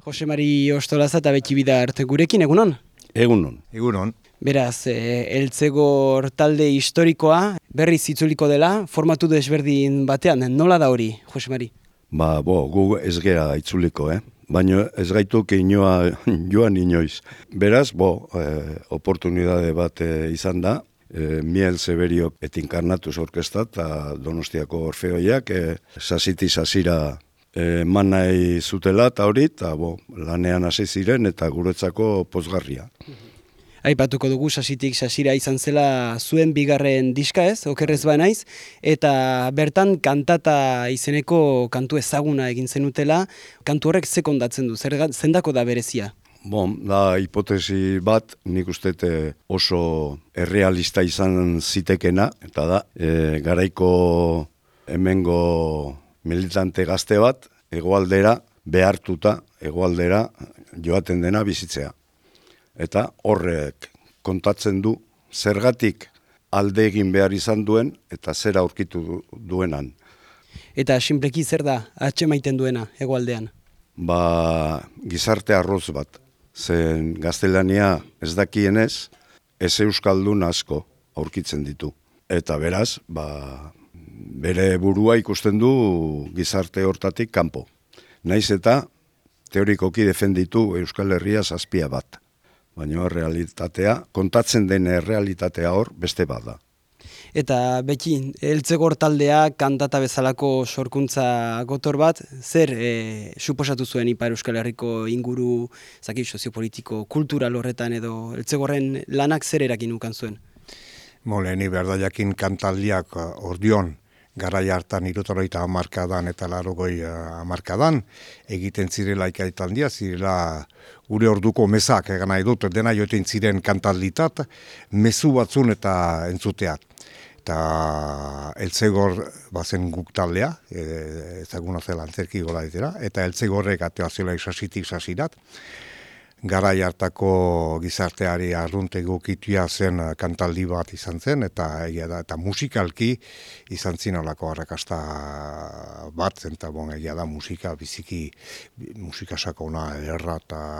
Jose Mari Ostolaza eta Beti Bidart gurekin, egunon? Egunon. Egunon. Beraz, Eltzegor talde historikoa berriz itzuliko dela, formatu desberdin batean, nola da hori, Jose Mari? Gu ez gera itzuliko, baina ez gaituk joan inoiz. Beraz, oportunidade bat izan da, Miel Severiok et Incarnatus orkestra eta Donostiako Orfeoiak sasiti sasira eman nahi zutela eta hori, eta lanean hasi ziren eta guretzako pozgarria. Aipatuko dugu sasitik sasira izan zela zuen bigarren diska ez, okerrez ba naiz, eta bertan kantata izeneko kantu ezaguna egin zenutela, kantu horrek ze kondatzen du, zendako da berezia? Da hipotesi bat, nik uste oso errealista izan zitekena, eta da, garaiko hemengo militante gazte bat, hegoaldera behartuta, hegoaldera joaten dena bizitzea. Eta horrek kontatzen du zergatik alde egin behar izan duen eta zer aurkitu duenan. Eta sinpleki zer da atsemaiten duena hegoaldean? Gizarte arroz bat. Zen gaztelania ez dakienez, ez euskaldun asko aurkitzen ditu. Eta beraz, bere burua ikusten du gizarte hortatik kanpo. Naiz eta teorikoki defenditu Euskal Herria zazpia bat. Baina realitatea, kontatzen den realitatea hor beste bat da. Eta Beti, Eltzegor taldea kantata bezalako sorkuntza gotor bat, zer suposatu zuen Ipar Euskal Herriko inguru, soziopolitiko, kultural horretan edo Eltzegorren lanak zer erakin ukan zuen? Leheni behar da jakin kantaldiak ordion, garai hartan 70 hamarkadan eta 80 hamarkadan, egiten zirela ikaitaldia, zirela gure orduko mesak, egan nahi dut, dena joeten ziren kantalditat, mezu batzun eta entzuteat. Eta Eltzegor bazen guk taldea, ezaguna zela antzerki gola ditera, eta Eltzegorrek atea zela sasitik sasirat, garai hartako gizarteari arrunte egokitua zen kantaldi bat izan zen, eta musikalki izan zinalako arrakasta bat zen, eta egia da musika biziki, musika sakona erra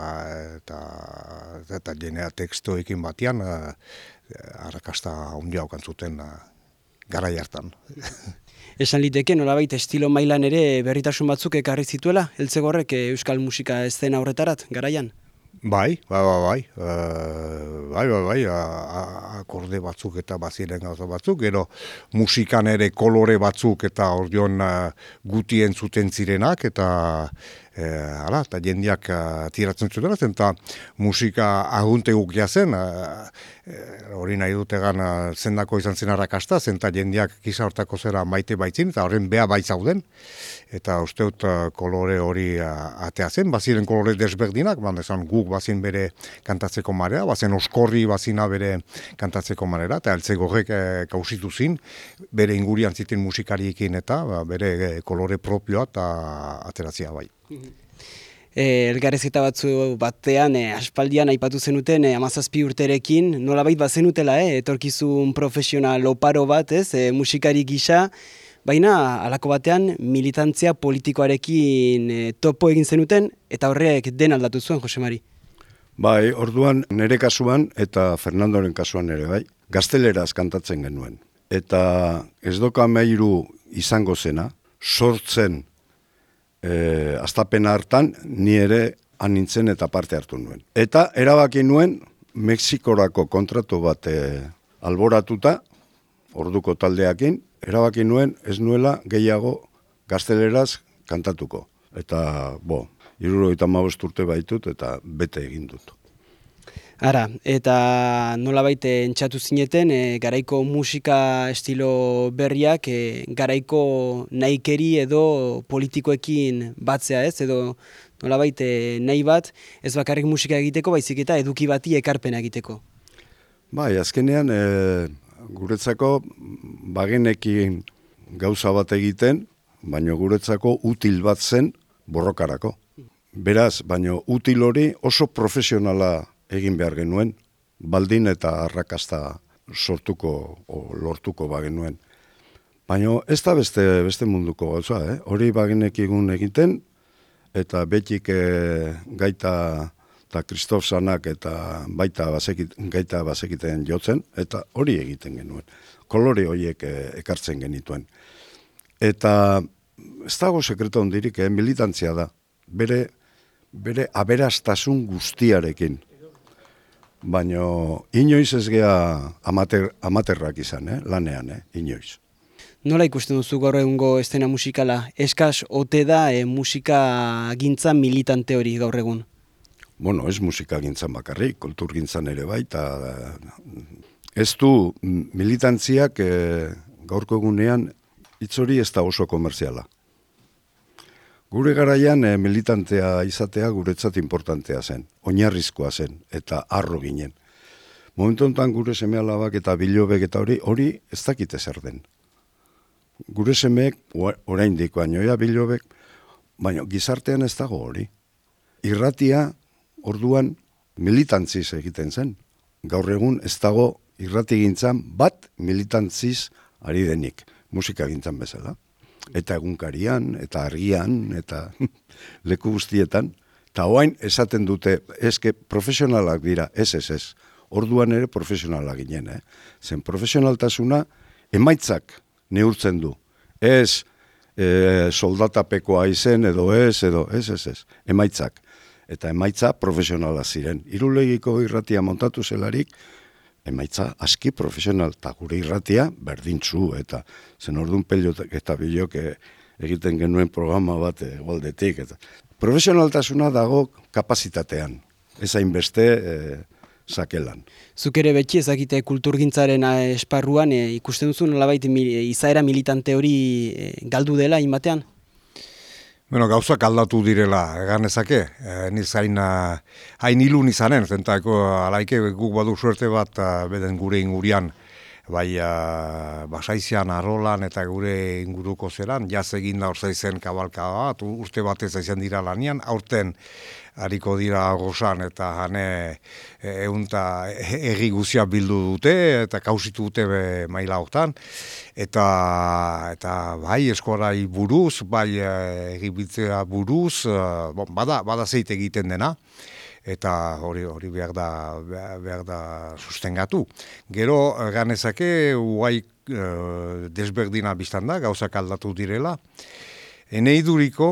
eta jenea tekstoekin batean arrakasta handia okantzuten garai hartan. Esan liteke, nolabait estilo mailan ere berritasun batzuk ekarri zituela, Eltzegorrek euskal musika eszena horretarat, garaian? Bai, akorde batzuk eta baziren gauza batzuk, gero musikan ere kolore batzuk eta ordion gutien zuten zirenak, eta jendeak tiratzen zuten, eta musika ahunteguk jazen, hori nahi dutegan zendako izan zen arrakasta, zenta jendeak giza hortako zera maite baitzin, eta horren beha baitzauden, eta usteut kolore hori atea zen, baziren kolore desberdinak, guk bazin bere kantatzeko marea, bazen oskorri bazina bere kantatzeko manera, eta Eltzegorrek kausitu zin, bere ingurian ziten musikariekin eta bere kolore propioa eta ateratzea bai. Elgarrezketa batzu batean, aspaldian aipatu zenuten 17 urterekin, nolabait bazenutela, etorkizun profesional oparo bat, musikari gisa, baina halako batean militantzia politikoarekin topo egin zenuten, eta horrek den aldatu zuen, Jose Mari? Bai, orduan nire kasuan eta Fernandoren kasuan ere bai, gazteleraz kantatzen genuen. Eta ez doka meiru izango zena, sortzen astapen hartan ni ere anintzen eta parte hartu nuen. Eta erabaki nuen Mexikorako kontratu bat alboratuta, orduko taldeakin, erabaki nuen ez nuela gehiago gazteleraz kantatuko. Eta, 75 urte baitut eta bete egin dut. Ara, eta nolabait entxatu zineten, garaiko musika estilo berriak, garaiko nahikeri edo politikoekin batzea ez, edo nolabait nahi bat, ez bakarrik musika egiteko, baizik eta eduki bati ekarpena egiteko. Bai, azkenean, guretzako bagenekin gauza bat egiten, baina guretzako util bat zen borrokarako. Beraz, baina util hori oso profesionala egin behar genuen, baldin eta arrakasta lortuko bagenuen. Baina ez da beste munduko gauza, hori bagenek egiten, eta betik gaita eta Kristof Sanak eta baita gaita bazekiten jotzen, eta hori egiten genuen. Kolore horiek ekartzen genituen. Eta ez dago sekreto hondirik, militantzia da. Bere aberastasun guztiarekin. Baina inoiz ez gea amaterrak izan, lanean, inoiz. Nola ikusten duzu gaur egungo eszena musikala? Eskas ote da musika gintza militante hori gaur egun? Bueno, ez musika gintzan bakarrik, kultur gintzan ere bai, eta ez du militantziak gaurko egunean hitz hori ez da oso komerziala. Gure garaian militantea izatea guretzat importantea zen, oinarrizkoa zen, eta harro ginen. Momentu honetan gure seme-alabak eta bilobek eta hori ez dakite zer den. Gure semeek oraindik bainoia bilobek, baina gizartean ez dago hori. Irratia orduan militantziz egiten zen. Gaur egun ez dago irrati gintzan bat militantziz ari denik, musika gintzan bezala. Eta egunkarian, eta argian, eta leku guztietan. Eta oain esaten dute, eske profesionalak dira, ez. Orduan ere profesionalak ginen. Zen profesionaltasuna emaitzak neurtzen du. Ez soldatapekoa izen edo ez, emaitzak. Eta emaitza profesionala ziren. Irulegiko irratia montatu zelarik, emaitza aski profesional, eta gure irratia berdintzu, eta zen orduan peliotek eta bilok egiten genuen programa bat goldetik. Profesionaltasuna dago kapazitatean, ez hainbeste sakelan. Zuk ere beti ezakite kulturgintzaren esparruan ikusten duzu nolabait izaera militante hori galdu dela inbatean? Bueno, gauzak aldatu direla, egan ezake, niz hain ilun izanen, zentako alaike guk badu suerte bat beden gure ingurian, bai basaizian, arrolan eta gure inguruko zeran, jaz egin da orzaizen kabalka bat, urte batez izan dira lanian, aurten hariko dira gozan eta jane eunta erri guzia bildu dute eta kausitu dute maila hortan. Eta bai eskorai buruz, bai egibiltzea buruz, bada zeit egiten dena. Eta hori behar da sustengatu. Gero ganezake uai desberdina biztan da, gauzak aldatu direla. Eneiduriko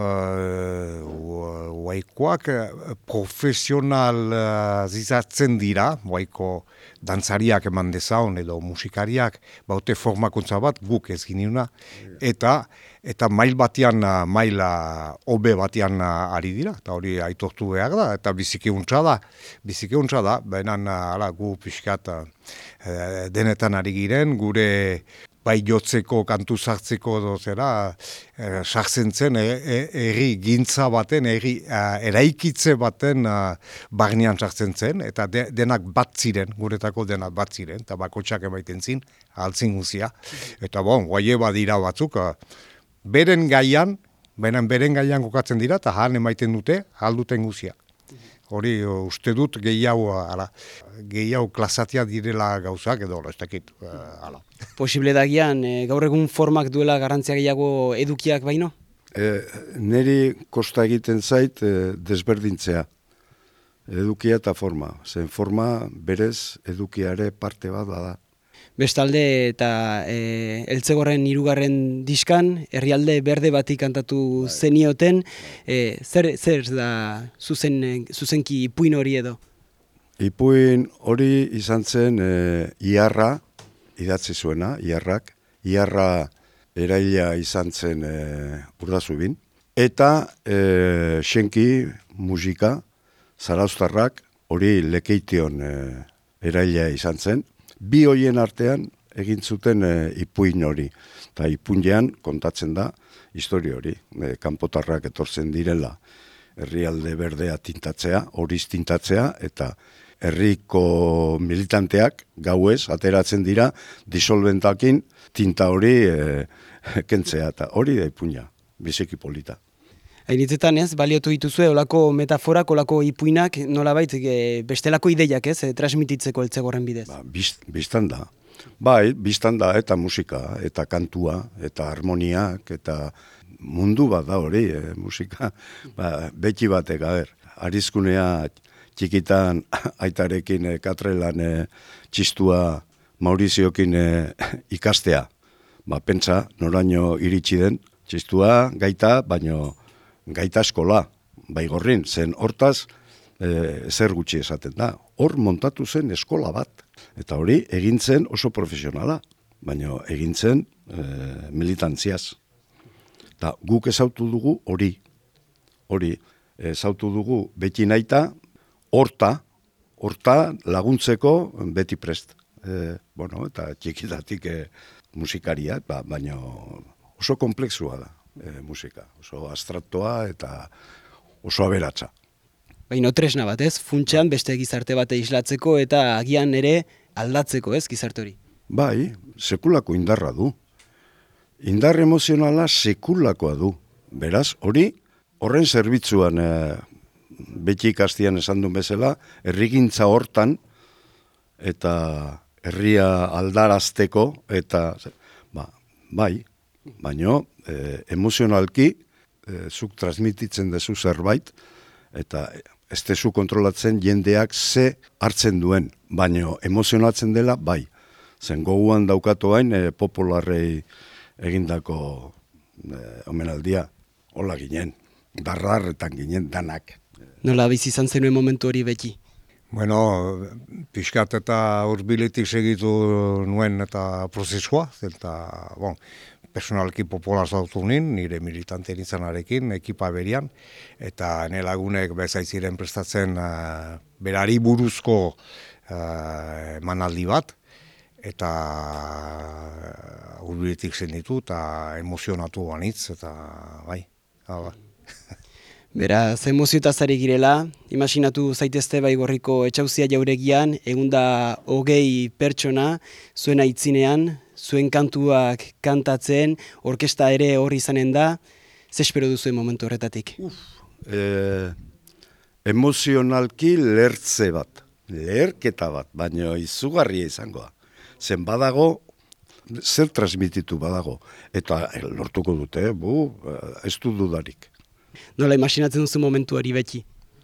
uaikoak profesional zizatzen dira, uaiko dantzariak eman dezaun edo musikariak, baute formakuntza bat guk ez giniuna, eta mail batean, maila hobe batean ari dira, eta hori aitortu behar da, eta bizikeuntza da, baina gu pixkat denetan ari giren, gure bai jotzeko, kantu sartzeko edo zera, sartzen zen erri gintza baten, eraikitze baten barnean sartzen zen, eta denak bat ziren, guretako denak bat ziren, eta bakotxak emaiten zin, altzin guzia. Eta guaie badira batzuk, beren gaian kokatzen dira, eta han emaiten dute, alduten guzia. Hori uste dut gehiago klasatia direla gauzak edo ez dakit. Posible dagian, gaur egun formak duela garrantzia gehiago edukiak baino? Neri kosta egiten zait desberdintzea. Edukia eta forma. Zen forma berez edukiare parte bat da. Bestalde eta Eltzegorren 3. diskan, herrialde berde bati kantatu zenioten, zer da zuzenki ipuin hori edo? Ipuin hori izan zen Iarra, idatzi zuena, Iarra eraila izan zen Urdazubin, eta Xenki musika, Zarauztarrak, hori Lekeition eraila izan zen, bi hoien artean egin zuten ipuin hori. Eta ipuinean kontatzen da historia hori. Kanpotarrak etortzen direla herrialde berdea tintatzea, horiz tintatzea, eta herriko militanteak gauez ateratzen dira disolventakin tinta hori kentzea. Eta hori da ipuina, biziki polita. Hainitzetan baliotu dituzue olako metaforak, olako ipuinak, nolabait bestelako ideiak transmititzeko Eltzegorren bidez? Biztan da. Bai, biztan da eta musika, eta kantua, eta harmoniak, eta mundu bat da hori, musika, beti batek, arizkunea txikitan aitarekin katrelan txistua Mauriziokin ikastea. Pentsa, noraino iritsi den, txistua gaita, baino gaita eskola, Baigorrin, zen hortaz, zer gutxi esaten da. Hor montatu zen eskola bat, eta hori egintzen oso profesionala, baino egintzen militantziaz. Eta guk ezautu dugu hori ezautu dugu beti naita, horta laguntzeko beti prest. Eta txikitatik musikaria, baina oso komplexua da musika, oso abstraktoa eta oso aberatsa. Baina tresna bat, ez? Funtsean beste gizarte bate islatzeko eta agian ere aldatzeko, ez, gizarte hori? Bai, sekulako indarra du. Indar emozionala sekulakoa du. Beraz, horren zerbitzuan beti ikastian esan duen bezala, herrigintza hortan eta herria aldarazteko eta bai, baino emozionalki zuk transmititzen dezu zerbait eta ez dezu kontrolatzen jendeak ze hartzen duen, baino emozionatzen dela bai. Zen goguan daukatoain popularrei egindako omenaldia, hola ginen, darrarretan ginen danak. Nola bizi izan zenuen momentu hori beti? Bueno, pixkat eta hurbiletik segitu nuen eta prozesua, eta personalki popular zautu nire militanteen izanarekin, ekipa berian, eta ne lagunek bezaitziren prestatzen berari buruzko emanaldi bat, eta hurbiletik senditu eta emozionatu banitz, eta bai, Beraz, emoziotaz ari girela, imaginatu zaitezte Baigorriko etxauzia jauregian, 120 pertsona, zuen aitzinean, zuen kantuak kantatzen, orkesta ere hor izanen da, ze espero duzuen momentu horretatik? Emozionalki lertze bat, leherketa bat, baina izugarria izangoa. Zen badago, zer transmititu badago, eta lortuko dute, ez du dudarik. Nola imaginatzen duzu momentu hori beti?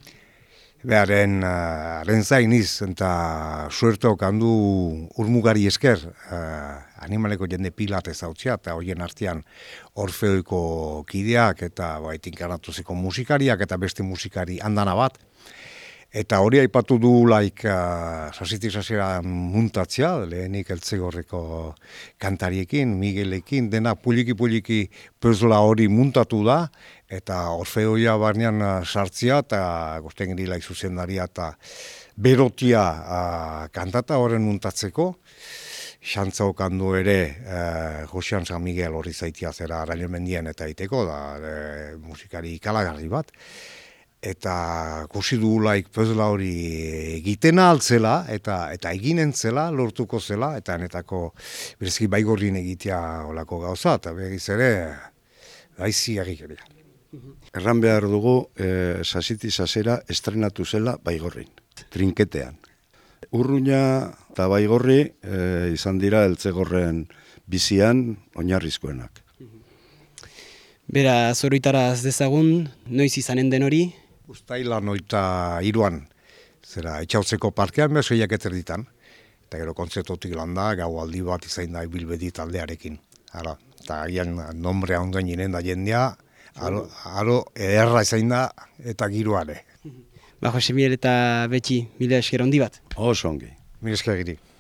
Haren zainiz, eta suertok handu urmugari esker, animaleko jende pilat ezautzea, eta horien artean Orfeoiko kideak, eta tinkaratuzeko musikariak, eta beste musikari handana bat. Eta hori aipatu du sasitik sasera muntatzea, lehenik Eltzegorreko kantariekin, Miguelekin, dena puliki puzla hori muntatu da, eta Orfeoia barnean sartzea, eta gozten gerila izuzendaria, eta berotia kantata horren muntatzeko, xantza okandu ere Josean San Miguel hori zaitia zera Araño Mendien eta iteko, da musikari ikalagarri bat. Eta kusi dugulaik puzla hori egiten altzela eta eginen zela, lortuko zela, eta netako berezki Baigorrin egitea olako gauza, eta begiz ere gaizi agikeria. Erran behar dugu, sasiti sasera estrenatu zela Baigorrin, trinketean. Urruña eta Baigorri izan dira Eltzegorren bizian oinarrizkoenak. Bera, zoroitaraz dezagun, noiz izanen den hori? Uztailan 23an, zera etxautzeko parkean behar 6 eterditan, eta gero kontzertotik landa, gau aldi bat izain da Bilbedi taldearekin. Eta agian nombrea ondoen ginen da jendea, aro ederra izain da eta giroare. Jose Miguel eta Betxi, mila esker handi bat. Oso ongi. Mila esker giri.